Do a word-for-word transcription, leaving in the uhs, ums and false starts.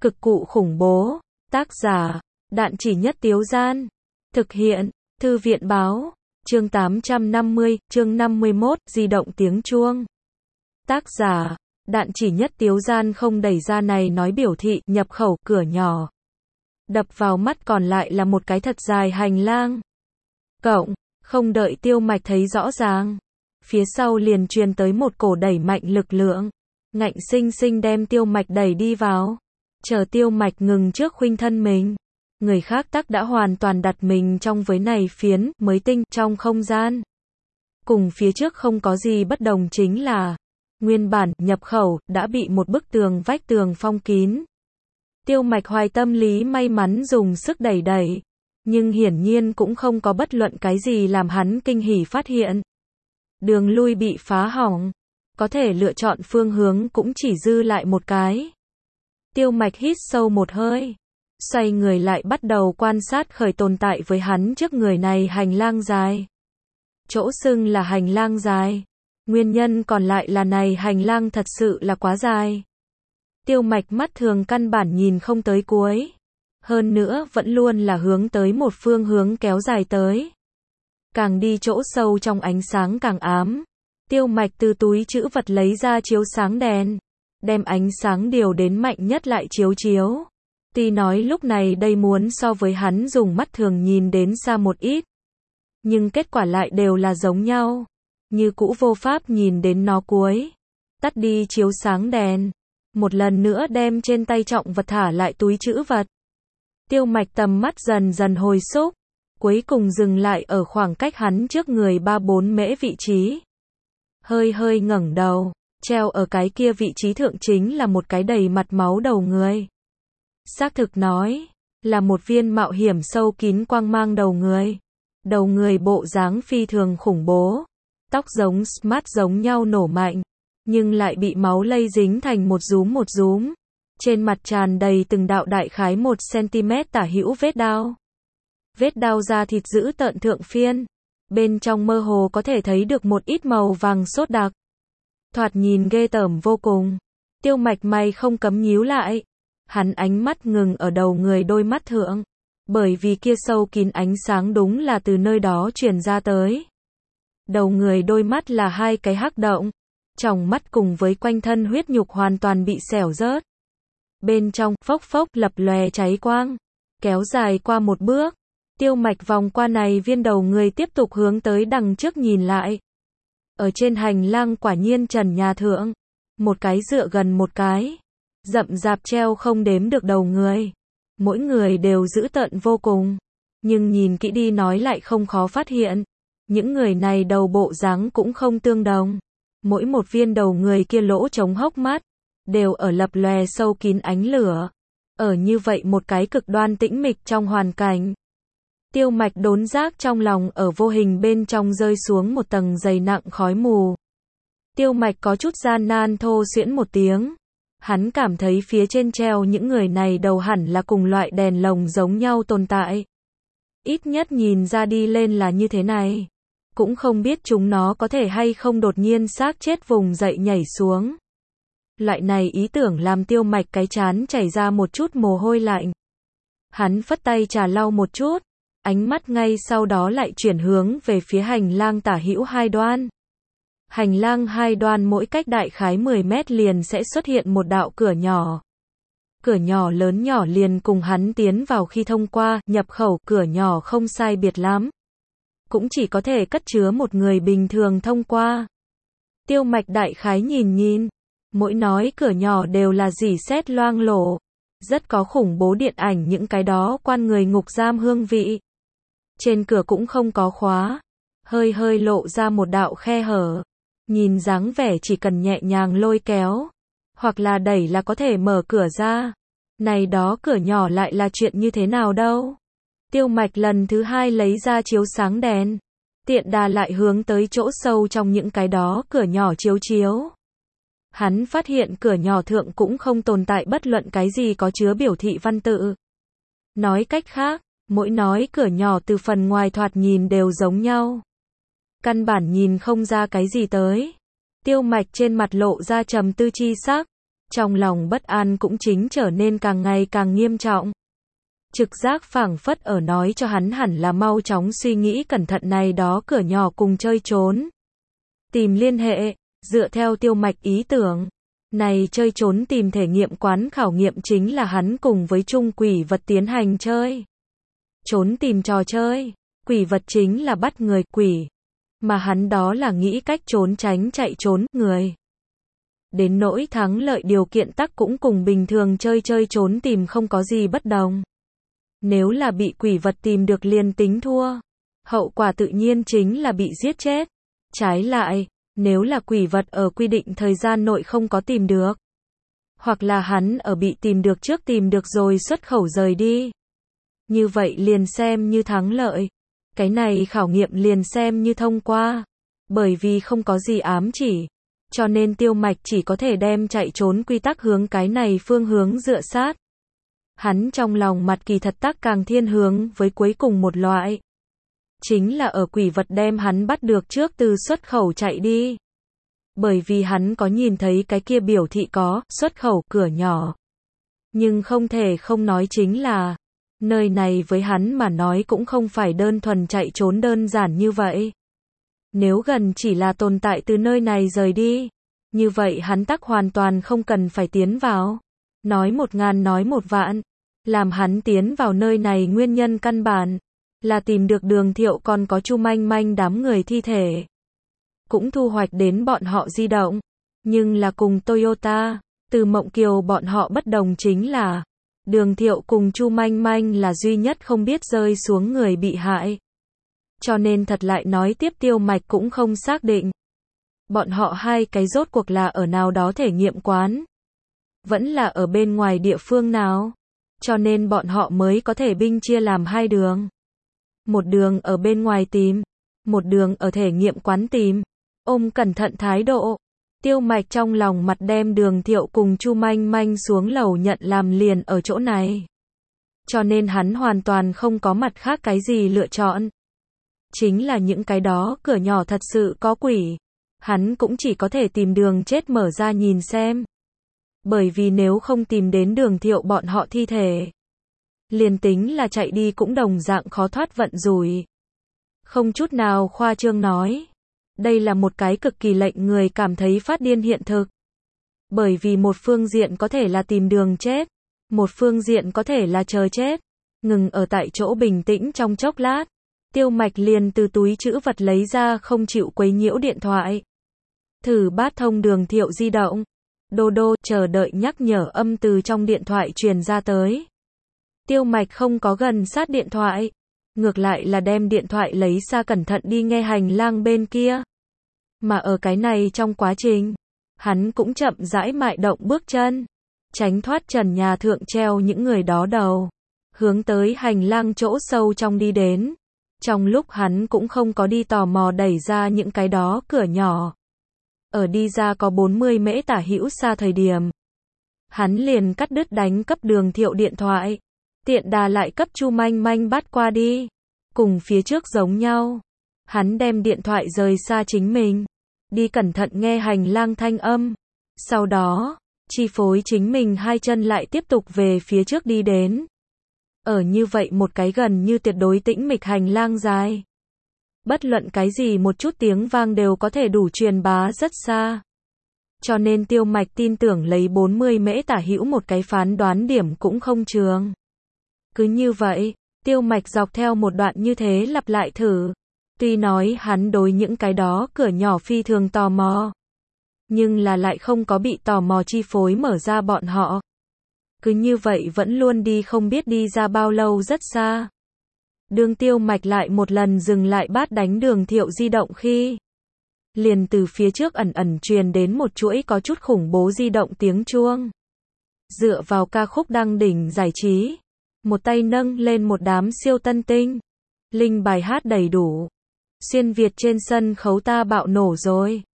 Cực cụ khủng bố. Tác giả, Đạn Chỉ Nhất Tiếu Gian. Thực hiện, Thư viện Báo. Chương tám trăm năm mươi, chương năm mươi mốt, di động tiếng chuông. Tác giả, Đạn Chỉ Nhất Tiếu Gian không đẩy ra này nói biểu thị, nhập khẩu, cửa nhỏ. Đập vào mắt còn lại là một cái thật dài hành lang. Cộng, không đợi Tiêu Mạch thấy rõ ràng. Phía sau liền truyền tới một cổ đẩy mạnh lực lượng. Ngạnh sinh sinh đem Tiêu Mạch đẩy đi vào. Chờ Tiêu Mạch ngừng trước khuynh thân mình. Người khác tắc đã hoàn toàn đặt mình trong với này phiến, mới tinh, trong không gian. Cùng phía trước không có gì bất đồng chính là, nguyên bản, nhập khẩu, đã bị một bức tường vách tường phong kín. Tiêu Mạch hoài tâm lý may mắn dùng sức đẩy đẩy. Nhưng hiển nhiên cũng không có bất luận cái gì làm hắn kinh hỉ phát hiện. Đường lui bị phá hỏng. Có thể lựa chọn phương hướng cũng chỉ dư lại một cái. Tiêu Mạch hít sâu một hơi. Xoay người lại bắt đầu quan sát khởi tồn tại với hắn trước người này hành lang dài. Chỗ xưng là hành lang dài. Nguyên nhân còn lại là này hành lang thật sự là quá dài. Tiêu Mạch mắt thường căn bản nhìn không tới cuối. Hơn nữa vẫn luôn là hướng tới một phương hướng kéo dài tới. Càng đi chỗ sâu trong ánh sáng càng ám. Tiêu Mạch từ túi trữ vật lấy ra chiếu sáng đèn. Đem ánh sáng điều đến mạnh nhất lại chiếu chiếu. Tuy nói lúc này đây muốn so với hắn dùng mắt thường nhìn đến xa một ít. Nhưng kết quả lại đều là giống nhau. Như cũ vô pháp nhìn đến nó cuối. Tắt đi chiếu sáng đèn. Một lần nữa đem trên tay trọng vật thả lại túi trữ vật. Tiêu Mạch tầm mắt dần dần hồi xúc. Cuối cùng dừng lại ở khoảng cách hắn trước người ba bốn mễ vị trí. Hơi hơi ngẩng đầu. Treo ở cái kia vị trí thượng chính là một cái đầy mặt máu đầu người. Xác thực nói, là một viên mạo hiểm sâu kín quang mang đầu người. Đầu người bộ dáng phi thường khủng bố. Tóc giống smart giống nhau nổ mạnh. Nhưng lại bị máu lây dính thành một rúm một rúm. Trên mặt tràn đầy từng đạo đại khái một xăng-ti-mét tả hữu vết đao. Vết đao da thịt giữ tợn thượng phiên. Bên trong mơ hồ có thể thấy được một ít màu vàng sốt đặc. Thoạt nhìn ghê tởm vô cùng. Tiêu Mạch mày không cấm nhíu lại. Hắn ánh mắt ngừng ở đầu người đôi mắt thượng. Bởi vì kia sâu kín ánh sáng đúng là từ nơi đó truyền ra tới. Đầu người đôi mắt là hai cái hắc động. Tròng mắt cùng với quanh thân huyết nhục hoàn toàn bị xẻo rớt. Bên trong, phốc phốc, lập lòe cháy quang. Kéo dài qua một bước. Tiêu Mạch vòng qua này viên đầu người tiếp tục hướng tới đằng trước nhìn lại. Ở trên hành lang quả nhiên trần nhà thượng. Một cái dựa gần một cái. Rậm rạp treo không đếm được đầu người. Mỗi người đều dữ tợn vô cùng. Nhưng nhìn kỹ đi nói lại không khó phát hiện. Những người này đầu bộ dáng cũng không tương đồng. Mỗi một viên đầu người kia lỗ trống hốc mắt. Đều ở lập lòe sâu kín ánh lửa. Ở như vậy một cái cực đoan tĩnh mịch trong hoàn cảnh. Tiêu Mạch đốn giác trong lòng ở vô hình bên trong rơi xuống một tầng dày nặng khói mù. Tiêu Mạch có chút gian nan thô xuyễn một tiếng. Hắn cảm thấy phía trên treo những người này đầu hẳn là cùng loại đèn lồng giống nhau tồn tại. Ít nhất nhìn ra đi lên là như thế này. Cũng không biết chúng nó có thể hay không đột nhiên xác chết vùng dậy nhảy xuống. Loại này ý tưởng làm Tiêu Mạch cái chán chảy ra một chút mồ hôi lạnh. Hắn phất tay trà lau một chút. Ánh mắt ngay sau đó lại chuyển hướng về phía hành lang tả hữu hai đoan. Hành lang hai đoan mỗi cách đại khái mười mét liền sẽ xuất hiện một đạo cửa nhỏ. Cửa nhỏ lớn nhỏ liền cùng hắn tiến vào khi thông qua, nhập khẩu, cửa nhỏ không sai biệt lắm. Cũng chỉ có thể cất chứa một người bình thường thông qua. Tiêu Mạch đại khái nhìn nhìn. Mỗi nói cửa nhỏ đều là rỉ sét loang lổ. Rất có khủng bố điện ảnh những cái đó quan người ngục giam hương vị. Trên cửa cũng không có khóa. Hơi hơi lộ ra một đạo khe hở. Nhìn dáng vẻ chỉ cần nhẹ nhàng lôi kéo. Hoặc là đẩy là có thể mở cửa ra. Này đó cửa nhỏ lại là chuyện như thế nào đâu. Tiêu Mạch lần thứ hai lấy ra chiếu sáng đèn. Tiện đà lại hướng tới chỗ sâu trong những cái đó cửa nhỏ chiếu chiếu. Hắn phát hiện cửa nhỏ thượng cũng không tồn tại bất luận cái gì có chứa biểu thị văn tự. Nói cách khác, mỗi nói cửa nhỏ từ phần ngoài thoạt nhìn đều giống nhau. Căn bản nhìn không ra cái gì tới. Tiêu Mạch trên mặt lộ ra trầm tư chi sắc. Trong lòng bất an cũng chính trở nên càng ngày càng nghiêm trọng. Trực giác phảng phất ở nói cho hắn hẳn là mau chóng suy nghĩ cẩn thận này đó cửa nhỏ cùng chơi trốn. Tìm liên hệ, dựa theo Tiêu Mạch ý tưởng. Này chơi trốn tìm thể nghiệm quán khảo nghiệm chính là hắn cùng với chung quỷ vật tiến hành chơi. Trốn tìm trò chơi, quỷ vật chính là bắt người quỷ. Mà hắn đó là nghĩ cách trốn tránh chạy trốn người. Đến nỗi thắng lợi điều kiện tắc cũng cùng bình thường chơi chơi trốn tìm không có gì bất đồng. Nếu là bị quỷ vật tìm được liền tính thua. Hậu quả tự nhiên chính là bị giết chết. Trái lại, nếu là quỷ vật ở quy định thời gian nội không có tìm được. Hoặc là hắn ở bị tìm được trước tìm được rồi xuất khẩu rời đi. Như vậy liền xem như thắng lợi. Cái này khảo nghiệm liền xem như thông qua. Bởi vì không có gì ám chỉ. Cho nên Tiêu Mạch chỉ có thể đem chạy trốn quy tắc hướng cái này phương hướng dựa sát. Hắn trong lòng mặt kỳ thật tắc càng thiên hướng với cuối cùng một loại. Chính là ở quỷ vật đem hắn bắt được trước từ xuất khẩu chạy đi. Bởi vì hắn có nhìn thấy cái kia biểu thị có xuất khẩu cửa nhỏ. Nhưng không thể không nói chính là, nơi này với hắn mà nói cũng không phải đơn thuần chạy trốn đơn giản như vậy. Nếu gần chỉ là tồn tại từ nơi này rời đi, như vậy hắn tắc hoàn toàn không cần phải tiến vào. Nói một ngàn nói một vạn, làm hắn tiến vào nơi này nguyên nhân căn bản là tìm được Đường Thiệu còn có Chu Manh Manh đám người thi thể. Cũng thu hoạch đến bọn họ di động, nhưng là cùng Toyota, từ Mộng Kiều bọn họ bất đồng chính là, Đường Thiệu cùng Chu Manh Manh là duy nhất không biết rơi xuống người bị hại. Cho nên thật lại nói tiếp Tiêu Mạch cũng không xác định. Bọn họ hai cái rốt cuộc là ở nào đó thể nghiệm quán. Vẫn là ở bên ngoài địa phương nào. Cho nên bọn họ mới có thể binh chia làm hai đường. Một đường ở bên ngoài tìm. Một đường ở thể nghiệm quán tìm. Ôm cẩn thận thái độ. Tiêu Mạch trong lòng mặt đem Đường Thiệu cùng Chu Manh Manh xuống lầu nhận làm liền ở chỗ này. Cho nên hắn hoàn toàn không có mặt khác cái gì lựa chọn. Chính là những cái đó cửa nhỏ thật sự có quỷ. Hắn cũng chỉ có thể tìm đường chết mở ra nhìn xem. Bởi vì nếu không tìm đến Đường Thiệu bọn họ thi thể, liền tính là chạy đi cũng đồng dạng khó thoát vận rủi. Không chút nào khoa trương nói. Đây là một cái cực kỳ lệnh người cảm thấy phát điên hiện thực. Bởi vì một phương diện có thể là tìm đường chết. Một phương diện có thể là chờ chết. Ngừng ở tại chỗ bình tĩnh trong chốc lát. Tiêu Mạch liền từ túi trữ vật lấy ra không chịu quấy nhiễu điện thoại. Thử bát thông Đường Thiệu di động. Đô đô chờ đợi nhắc nhở âm từ trong điện thoại truyền ra tới. Tiêu Mạch không có gần sát điện thoại. Ngược lại là đem điện thoại lấy xa cẩn thận đi nghe hành lang bên kia. Mà ở cái này trong quá trình, hắn cũng chậm rãi mại động bước chân. Tránh thoát trần nhà thượng treo những người đó đầu. Hướng tới hành lang chỗ sâu trong đi đến. Trong lúc hắn cũng không có đi tò mò đẩy ra những cái đó cửa nhỏ. Ở đi ra có bốn mươi mễ tả hữu xa thời điểm. Hắn liền cắt đứt đánh cấp Đường Thiệu điện thoại. Tiện đà lại cấp Chu Manh Manh bắt qua đi. Cùng phía trước giống nhau. Hắn đem điện thoại rời xa chính mình. Đi cẩn thận nghe hành lang thanh âm. Sau đó, chi phối chính mình hai chân lại tiếp tục về phía trước đi đến. Ở như vậy một cái gần như tuyệt đối tĩnh mịch hành lang dài. Bất luận cái gì một chút tiếng vang đều có thể đủ truyền bá rất xa. Cho nên Tiêu Mạch tin tưởng lấy bốn mươi mễ tả hữu một cái phán đoán điểm cũng không trường. Cứ như vậy, Tiêu Mạch dọc theo một đoạn như thế lặp lại thử. Tuy nói hắn đối những cái đó cửa nhỏ phi thường tò mò. Nhưng là lại không có bị tò mò chi phối mở ra bọn họ. Cứ như vậy vẫn luôn đi không biết đi ra bao lâu rất xa. Đường Tiêu Mạch lại một lần dừng lại bát đánh Đường Thiệu di động khi. Liền từ phía trước ẩn ẩn truyền đến một chuỗi có chút khủng bố di động tiếng chuông. Dựa vào ca khúc đăng đỉnh giải trí. Một tay nâng lên một đám siêu tân tinh. Linh bài hát đầy đủ. Xuyên Việt trên sân khấu ta bạo nổ rồi.